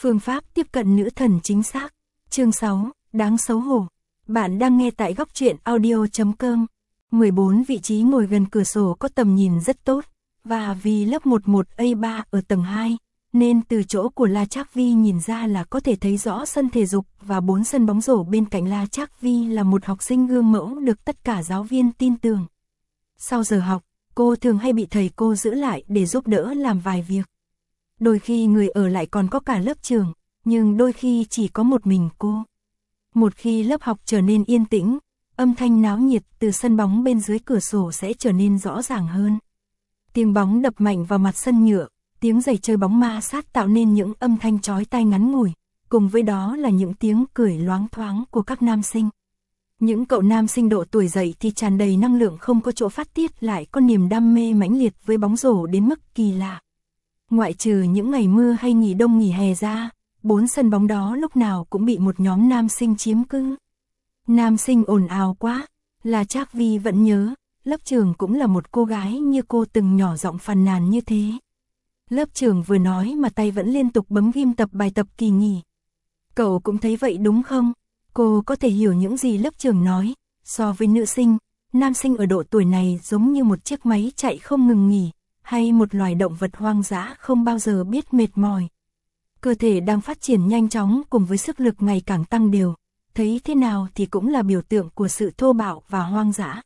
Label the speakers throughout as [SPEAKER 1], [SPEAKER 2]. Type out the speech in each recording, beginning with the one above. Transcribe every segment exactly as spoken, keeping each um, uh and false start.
[SPEAKER 1] Phương pháp tiếp cận nữ thần chính xác. Chương sáu, đáng xấu hổ. Bạn đang nghe tại góc truyện audio chấm com. mười bốn vị trí ngồi gần cửa sổ có tầm nhìn rất tốt, và vì lớp mười một A ba ở tầng hai, nên từ chỗ của La Trác Vi nhìn ra là có thể thấy rõ sân thể dục và bốn sân bóng rổ bên cạnh. La Trác Vi là một học sinh gương mẫu được tất cả giáo viên tin tưởng. Sau giờ học, cô thường hay bị thầy cô giữ lại để giúp đỡ làm vài việc. Đôi khi người ở lại còn có cả lớp trưởng, nhưng đôi khi chỉ có một mình cô. Một khi lớp học trở nên yên tĩnh, âm thanh náo nhiệt từ sân bóng bên dưới cửa sổ sẽ trở nên rõ ràng hơn. Tiếng bóng đập mạnh vào mặt sân nhựa, tiếng giày chơi bóng ma sát tạo nên những âm thanh chói tai ngắn ngủi, cùng với đó là những tiếng cười loáng thoáng của các nam sinh. Những cậu nam sinh độ tuổi dậy thì tràn đầy năng lượng không có chỗ phát tiết, lại có niềm đam mê mãnh liệt với bóng rổ đến mức kỳ lạ. Ngoại trừ những ngày mưa hay nghỉ đông nghỉ hè ra, bốn sân bóng đó lúc nào cũng bị một nhóm nam sinh chiếm cứ. Nam sinh ồn ào quá, La Trác Vi vẫn nhớ, lớp trưởng cũng là một cô gái như cô từng nhỏ giọng phàn nàn như thế. Lớp trưởng vừa nói mà tay vẫn liên tục bấm ghim tập bài tập kỳ nghỉ. Cậu cũng thấy vậy đúng không? Cô có thể hiểu những gì lớp trưởng nói, so với nữ sinh, nam sinh ở độ tuổi này giống như một chiếc máy chạy không ngừng nghỉ, hay một loài động vật hoang dã không bao giờ biết mệt mỏi. Cơ thể đang phát triển nhanh chóng cùng với sức lực ngày càng tăng đều, thấy thế nào thì cũng là biểu tượng của sự thô bạo và hoang dã.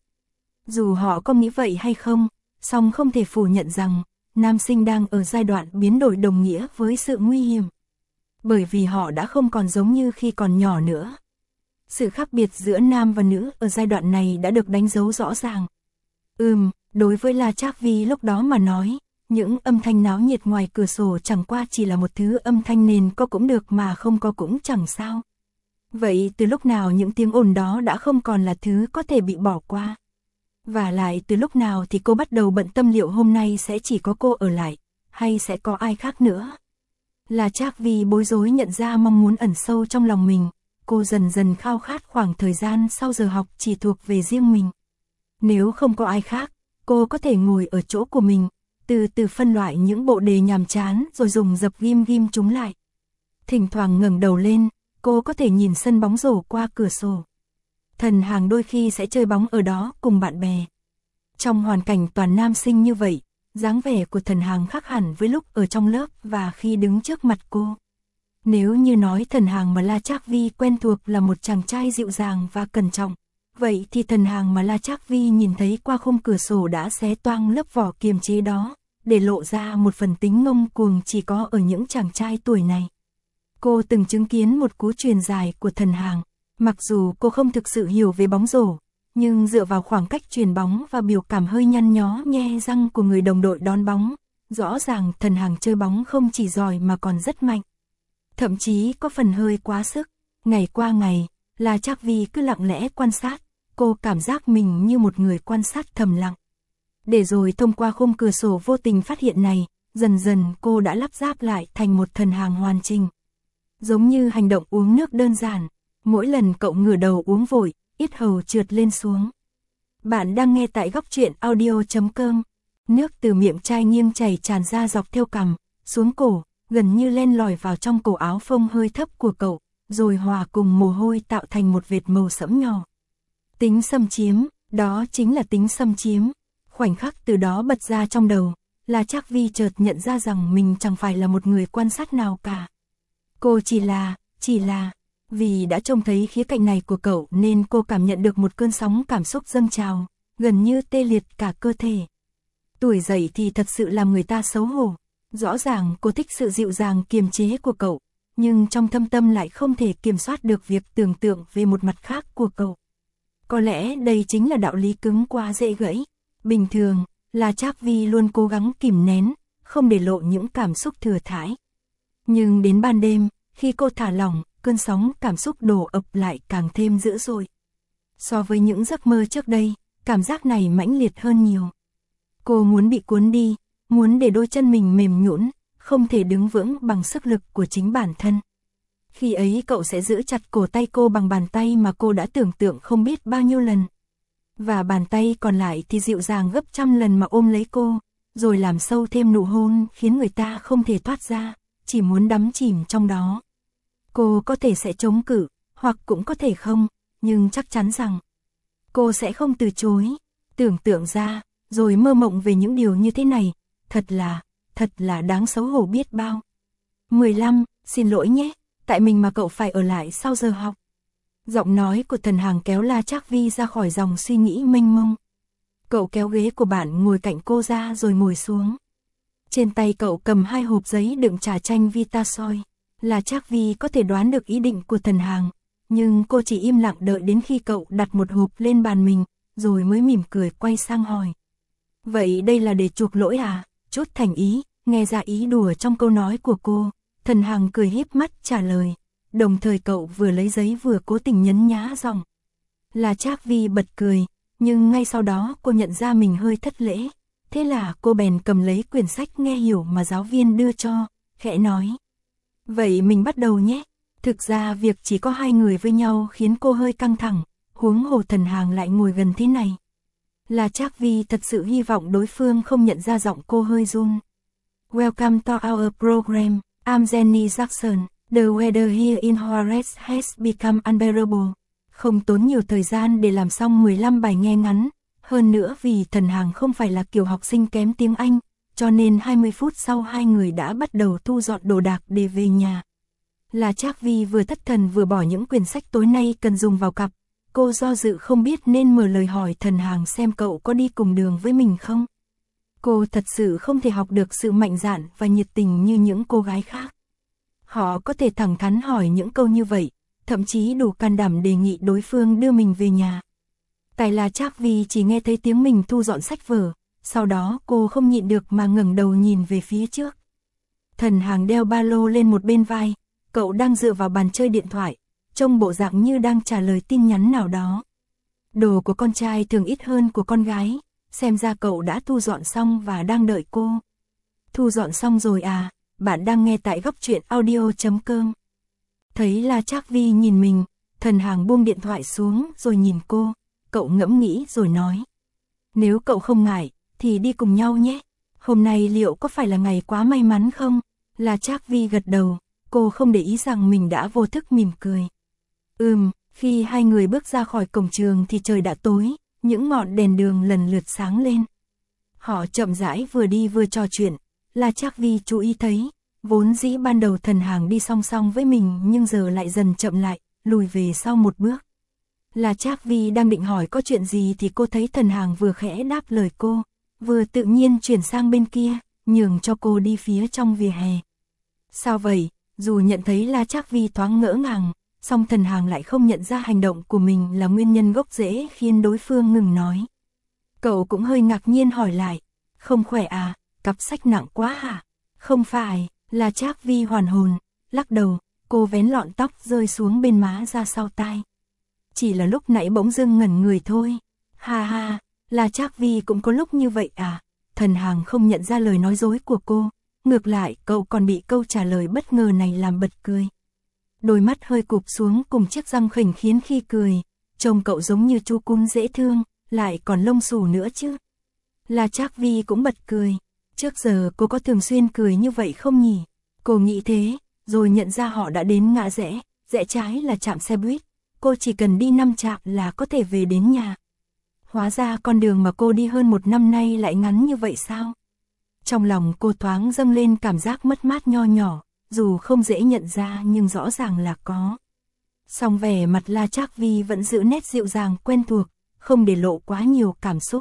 [SPEAKER 1] Dù họ có nghĩ vậy hay không, song không thể phủ nhận rằng, nam sinh đang ở giai đoạn biến đổi đồng nghĩa với sự nguy hiểm. Bởi vì họ đã không còn giống như khi còn nhỏ nữa. Sự khác biệt giữa nam và nữ ở giai đoạn này đã được đánh dấu rõ ràng. Ừm, đối với La Trác Vi lúc đó mà nói, những âm thanh náo nhiệt ngoài cửa sổ chẳng qua chỉ là một thứ âm thanh nền, có cũng được mà không có cũng chẳng sao. Vậy từ lúc nào những tiếng ồn đó đã không còn là thứ có thể bị bỏ qua? Và lại từ lúc nào thì cô bắt đầu bận tâm liệu hôm nay sẽ chỉ có cô ở lại, hay sẽ có ai khác nữa? La Trác Vi bối rối nhận ra mong muốn ẩn sâu trong lòng mình, cô dần dần khao khát khoảng thời gian sau giờ học chỉ thuộc về riêng mình. Nếu không có ai khác, cô có thể ngồi ở chỗ của mình, từ từ phân loại những bộ đề nhàm chán rồi dùng dập ghim ghim chúng lại. Thỉnh thoảng ngẩng đầu lên, cô có thể nhìn sân bóng rổ qua cửa sổ. Thần Hàng đôi khi sẽ chơi bóng ở đó cùng bạn bè. Trong hoàn cảnh toàn nam sinh như vậy, dáng vẻ của Thần Hàng khác hẳn với lúc ở trong lớp và khi đứng trước mặt cô. Nếu như nói Thần Hàng mà La Trác Vi quen thuộc là một chàng trai dịu dàng và cẩn trọng, vậy thì Thần Hàng mà La Trác Vi nhìn thấy qua khung cửa sổ đã xé toang lớp vỏ kiềm chế đó, để lộ ra một phần tính ngông cuồng chỉ có ở những chàng trai tuổi này. Cô từng chứng kiến một cú chuyền dài của Thần Hàng, mặc dù cô không thực sự hiểu về bóng rổ, nhưng dựa vào khoảng cách chuyền bóng và biểu cảm hơi nhăn nhó nhe răng của người đồng đội đón bóng, rõ ràng Thần Hàng chơi bóng không chỉ giỏi mà còn rất mạnh. Thậm chí có phần hơi quá sức. Ngày qua ngày, La Trác Vi cứ lặng lẽ quan sát, cô cảm giác mình như một người quan sát thầm lặng. Để rồi thông qua khung cửa sổ vô tình phát hiện này, dần dần cô đã lắp ráp lại thành một Thần Hàng hoàn chỉnh. Giống như hành động uống nước đơn giản, mỗi lần cậu ngửa đầu uống vội, yết hầu trượt lên xuống. Bạn đang nghe tại góc truyện audio chấm com. Nước từ miệng chai nghiêng chảy tràn ra dọc theo cằm, xuống cổ, gần như len lỏi vào trong cổ áo phông hơi thấp của cậu, rồi hòa cùng mồ hôi tạo thành một vệt màu sẫm nhỏ. Tính xâm chiếm, đó chính là tính xâm chiếm. Khoảnh khắc từ đó bật ra trong đầu, La Trác Vi chợt nhận ra rằng mình chẳng phải là một người quan sát nào cả. Cô chỉ là, chỉ là, vì đã trông thấy khía cạnh này của cậu nên cô cảm nhận được một cơn sóng cảm xúc dâng trào, gần như tê liệt cả cơ thể. Tuổi dậy thì thật sự làm người ta xấu hổ. Rõ ràng cô thích sự dịu dàng kiềm chế của cậu, nhưng trong thâm tâm lại không thể kiểm soát được việc tưởng tượng về một mặt khác của cậu. Có lẽ đây chính là đạo lý cứng quá dễ gãy. Bình thường, La Trác Vi luôn cố gắng kìm nén, không để lộ những cảm xúc thừa thãi. Nhưng đến ban đêm, khi cô thả lỏng, cơn sóng cảm xúc đổ ập lại càng thêm dữ dội. So với những giấc mơ trước đây, cảm giác này mãnh liệt hơn nhiều. Cô muốn bị cuốn đi, muốn để đôi chân mình mềm nhũn, không thể đứng vững bằng sức lực của chính bản thân. Khi ấy cậu sẽ giữ chặt cổ tay cô bằng bàn tay mà cô đã tưởng tượng không biết bao nhiêu lần. Và bàn tay còn lại thì dịu dàng gấp trăm lần mà ôm lấy cô, rồi làm sâu thêm nụ hôn khiến người ta không thể thoát ra, chỉ muốn đắm chìm trong đó. Cô có thể sẽ chống cự, hoặc cũng có thể không, nhưng chắc chắn rằng cô sẽ không từ chối. Tưởng tượng ra, rồi mơ mộng về những điều như thế này, thật là, thật là đáng xấu hổ biết bao. mười lăm, xin lỗi nhé, tại mình mà cậu phải ở lại sau giờ học. Giọng nói của Thần Hàng kéo La Trác Vi ra khỏi dòng suy nghĩ mênh mông. Cậu kéo ghế của bạn ngồi cạnh cô ra rồi ngồi xuống. Trên tay cậu cầm hai hộp giấy đựng trà chanh Vitasoy. La Trác Vi có thể đoán được ý định của Thần Hàng, nhưng cô chỉ im lặng đợi đến khi cậu đặt một hộp lên bàn mình, rồi mới mỉm cười quay sang hỏi. Vậy đây là để chuộc lỗi à? Chút thành ý, nghe ra ý đùa trong câu nói của cô. Thần Hàng cười híp mắt trả lời, đồng thời cậu vừa lấy giấy vừa cố tình nhấn nhá giọng. La Trác Vi bật cười, nhưng ngay sau đó cô nhận ra mình hơi thất lễ. Thế là cô bèn cầm lấy quyển sách nghe hiểu mà giáo viên đưa cho, khẽ nói. Vậy mình bắt đầu nhé. Thực ra việc chỉ có hai người với nhau khiến cô hơi căng thẳng, huống hồ Thần Hàng lại ngồi gần thế này. La Trác Vi thật sự hy vọng đối phương không nhận ra giọng cô hơi run. Welcome to our program, I'm Jenny Jackson. The weather here in Juarez has become unbearable. Không tốn nhiều thời gian để làm xong mười lăm bài nghe ngắn. Hơn nữa vì Thần Hàng không phải là kiểu học sinh kém tiếng Anh, cho nên hai mươi phút sau hai người đã bắt đầu thu dọn đồ đạc để về nhà. La Trác Vi vừa thất thần vừa bỏ những quyển sách tối nay cần dùng vào cặp. Cô do dự không biết nên mở lời hỏi Thần Hàng xem cậu có đi cùng đường với mình không. Cô thật sự không thể học được sự mạnh dạn và nhiệt tình như những cô gái khác. Họ có thể thẳng thắn hỏi những câu như vậy, thậm chí đủ can đảm đề nghị đối phương đưa mình về nhà. Tại La Trác Vi chỉ nghe thấy tiếng mình thu dọn sách vở, sau đó cô không nhịn được mà ngẩng đầu nhìn về phía trước. Thần Hàng đeo ba lô lên một bên vai, cậu đang dựa vào bàn chơi điện thoại, trông bộ dạng như đang trả lời tin nhắn nào đó. Đồ của con trai thường ít hơn của con gái, xem ra cậu đã thu dọn xong và đang đợi cô. Thu dọn xong rồi à, bạn đang nghe tại góc truyện audio chấm com. Thấy La Trác Vi nhìn mình, Thần Hàng buông điện thoại xuống rồi nhìn cô, cậu ngẫm nghĩ rồi nói. Nếu cậu không ngại, thì đi cùng nhau nhé. Hôm nay liệu có phải là ngày quá may mắn không? La Trác Vi gật đầu, cô không để ý rằng mình đã vô thức mỉm cười. Ừm, khi hai người bước ra khỏi cổng trường thì trời đã tối, những ngọn đèn đường lần lượt sáng lên. Họ chậm rãi vừa đi vừa trò chuyện, La Trác Vi chú ý thấy, vốn dĩ ban đầu Thần Hàng đi song song với mình nhưng giờ lại dần chậm lại, lùi về sau một bước. La Trác Vi đang định hỏi có chuyện gì thì cô thấy Thần Hàng vừa khẽ đáp lời cô, vừa tự nhiên chuyển sang bên kia, nhường cho cô đi phía trong vỉa hè. Sao vậy? Dù nhận thấy La Trác Vi thoáng ngỡ ngàng, song Thần Hàng lại không nhận ra hành động của mình là nguyên nhân gốc rễ khiến đối phương ngừng nói. Cậu cũng hơi ngạc nhiên hỏi lại, không khỏe à, cặp sách nặng quá hả? Không phải, La Trác Vi hoàn hồn, lắc đầu, cô vén lọn tóc rơi xuống bên má ra sau tai. Chỉ là lúc nãy bỗng dưng ngẩn người thôi. Ha ha, La Trác Vi cũng có lúc như vậy à? Thần Hàng không nhận ra lời nói dối của cô, ngược lại cậu còn bị câu trả lời bất ngờ này làm bật cười. Đôi mắt hơi cụp xuống cùng chiếc răng khỉnh khiến khi cười, trông cậu giống như chú cún dễ thương, lại còn lông xù nữa chứ. La Trác Vi cũng bật cười, trước giờ cô có thường xuyên cười như vậy không nhỉ? Cô nghĩ thế, rồi nhận ra họ đã đến ngã rẽ, rẽ trái là trạm xe buýt, cô chỉ cần đi năm trạm là có thể về đến nhà. Hóa ra con đường mà cô đi hơn một năm nay lại ngắn như vậy sao? Trong lòng cô thoáng dâng lên cảm giác mất mát nho nhỏ, dù không dễ nhận ra nhưng rõ ràng là có. Song vẻ mặt La Trác Vi vẫn giữ nét dịu dàng quen thuộc, không để lộ quá nhiều cảm xúc.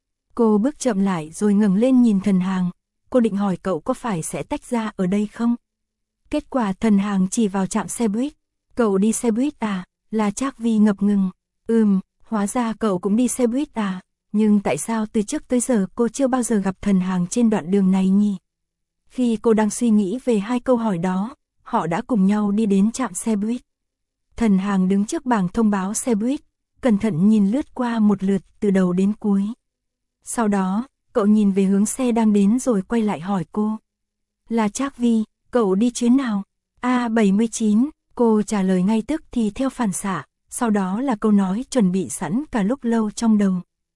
[SPEAKER 1] Cô bước chậm lại rồi ngẩng lên nhìn Thần Hàng, cô định hỏi cậu có phải sẽ tách ra ở đây không? Kết quả Thần Hàng chỉ vào trạm xe buýt. Cậu đi xe buýt à? La Trác Vi ngập ngừng. Ừm, hóa ra cậu cũng đi xe buýt à? Nhưng tại sao từ trước tới giờ cô chưa bao giờ gặp Thần Hàng trên đoạn đường này nhỉ? Khi cô đang suy nghĩ về hai câu hỏi đó, họ đã cùng nhau đi đến trạm xe buýt. Thần Hàng đứng trước bảng thông báo xe buýt, cẩn thận nhìn lướt qua một lượt từ đầu đến cuối. Sau đó, cậu nhìn về hướng xe đang đến rồi quay lại hỏi cô. La Trác Vi, cậu đi chuyến nào? A bảy mươi chín, cô trả lời ngay tức thì theo phản xạ, sau đó là câu nói chuẩn bị sẵn cả lúc lâu trong đầu.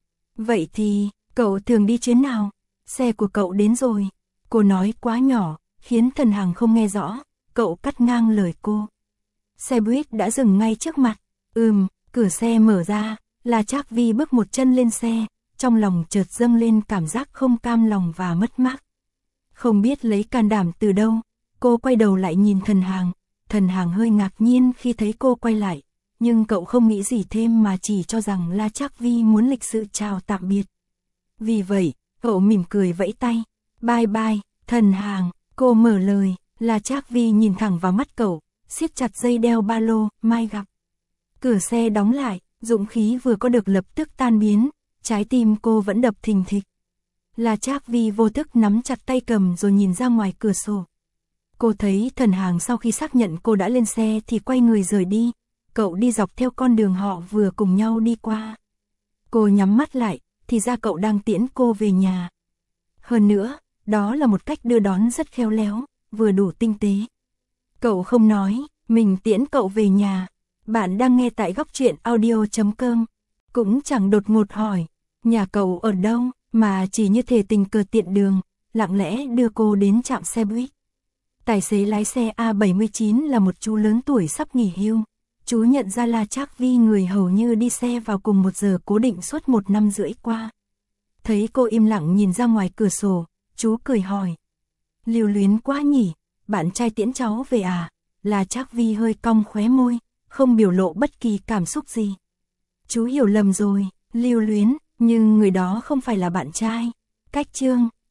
[SPEAKER 1] Vậy thì, cậu thường đi chuyến nào? Xe của cậu đến rồi. Cô nói quá nhỏ, khiến Thần Hàng không nghe rõ, cậu cắt ngang lời cô. Xe buýt đã dừng ngay trước mặt. Ừm, cửa xe mở ra, là Trác Vi bước một chân lên xe, trong lòng chợt dâng lên cảm giác không cam lòng và mất mát. Không biết lấy can đảm từ đâu, cô quay đầu lại nhìn Thần Hàng. Thần Hàng hơi ngạc nhiên khi thấy cô quay lại, nhưng cậu không nghĩ gì thêm mà chỉ cho rằng là Trác Vi muốn lịch sự chào tạm biệt. Vì vậy, cậu mỉm cười vẫy tay. Bye bye, Thần Hàng, cô mở lời. Là Trác Vi nhìn thẳng vào mắt cậu, siết chặt dây đeo ba lô, mai gặp. Cửa xe đóng lại, dũng khí vừa có được lập tức tan biến, trái tim cô vẫn đập thình thịch. Là Trác Vi vô thức nắm chặt tay cầm rồi nhìn ra ngoài cửa sổ. Cô thấy Thần Hàng sau khi xác nhận cô đã lên xe thì quay người rời đi, cậu đi dọc theo con đường họ vừa cùng nhau đi qua. Cô nhắm mắt lại, thì ra cậu đang tiễn cô về nhà. Hơn nữa, đó là một cách đưa đón rất khéo léo, vừa đủ tinh tế. Cậu không nói, mình tiễn cậu về nhà. Bạn đang nghe tại góc truyện audio chấm com. Cũng chẳng đột ngột hỏi, nhà cậu ở đâu, mà chỉ như thể tình cờ tiện đường, lặng lẽ đưa cô đến trạm xe buýt. Tài xế lái xe A bảy mươi chín là một chú lớn tuổi sắp nghỉ hưu. Chú nhận ra là Trác Vi, người hầu như đi xe vào cùng một giờ cố định suốt một năm rưỡi qua. Thấy cô im lặng nhìn ra ngoài cửa sổ, chú cười hỏi. Lưu luyến quá nhỉ, bạn trai tiễn cháu về à? Là Trác Vi hơi cong khóe môi, không biểu lộ bất kỳ cảm xúc gì. Chú hiểu lầm rồi, lưu luyến, nhưng người đó không phải là bạn trai. Cách chương